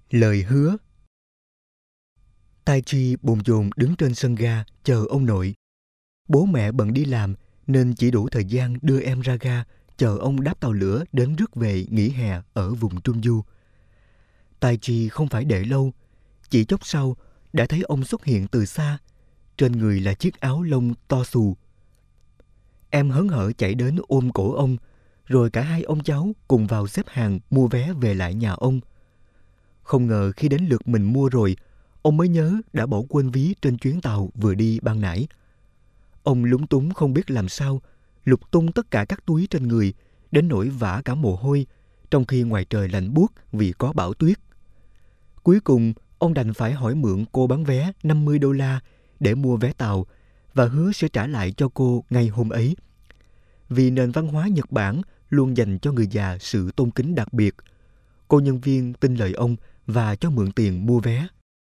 Lời hứa. Tai Chi bồn chồn đứng trên sân ga chờ ông nội. Bố mẹ bận đi làm nên chỉ đủ thời gian đưa em ra ga chờ ông đáp tàu lửa đến rước về nghỉ hè ở vùng Trung Du. Tai Chi không phải đợi lâu, chỉ chốc sau đã thấy ông xuất hiện từ xa. Trên người là chiếc áo lông to xù. Em hớn hở chạy đến ôm cổ ông, rồi cả hai ông cháu cùng vào xếp hàng mua vé về lại nhà ông. Không ngờ khi đến lượt mình mua rồi, ông mới nhớ đã bỏ quên ví trên chuyến tàu vừa đi ban nãy. Ông lúng túng không biết làm sao, lục tung tất cả các túi trên người, đến nỗi vã cả mồ hôi, trong khi ngoài trời lạnh buốt vì có bão tuyết. Cuối cùng, ông đành phải hỏi mượn cô bán vé $50 để mua vé tàu và hứa sẽ trả lại cho cô ngay hôm ấy. Vì nền văn hóa Nhật Bản luôn dành cho người già sự tôn kính đặc biệt, cô nhân viên tin lời ông và cho mượn tiền mua vé.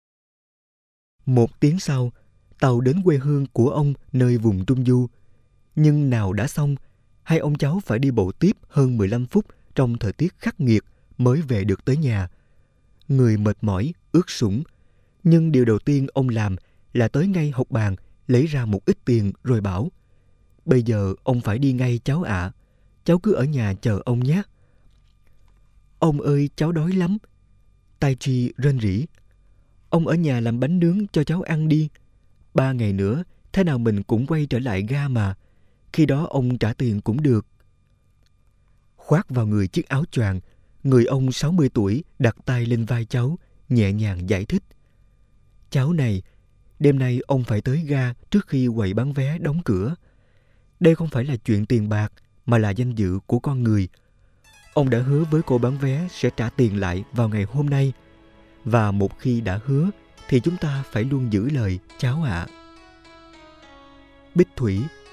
1 tiếng sau, tàu đến quê hương của ông nơi vùng Trung Du. Nhưng nào đã xong, hai ông cháu phải đi bộ tiếp hơn 15 phút trong thời tiết khắc nghiệt mới về được tới nhà. Người mệt mỏi, ướt sũng. Nhưng điều đầu tiên ông làm là tới ngay hộc bàn, lấy ra một ít tiền rồi bảo: "Bây giờ ông phải đi ngay cháu ạ. Cháu cứ ở nhà chờ ông nhé." "Ông ơi, cháu đói lắm." Tai Chi rên rỉ. "Ông ở nhà làm bánh nướng cho cháu ăn đi. 3 ngày nữa, thế nào mình cũng quay trở lại ga mà. Khi đó ông trả tiền cũng được." Khoác vào người chiếc áo choàng, người ông 60 tuổi đặt tay lên vai cháu, nhẹ nhàng giải thích: "Cháu này, đêm nay ông phải tới ga trước khi quầy bán vé đóng cửa. Đây không phải là chuyện tiền bạc, mà là danh dự của con người. Ông đã hứa với cô bán vé sẽ trả tiền lại vào ngày hôm nay. Và một khi đã hứa, thì chúng ta phải luôn giữ lời, cháu ạ." Bích Thủy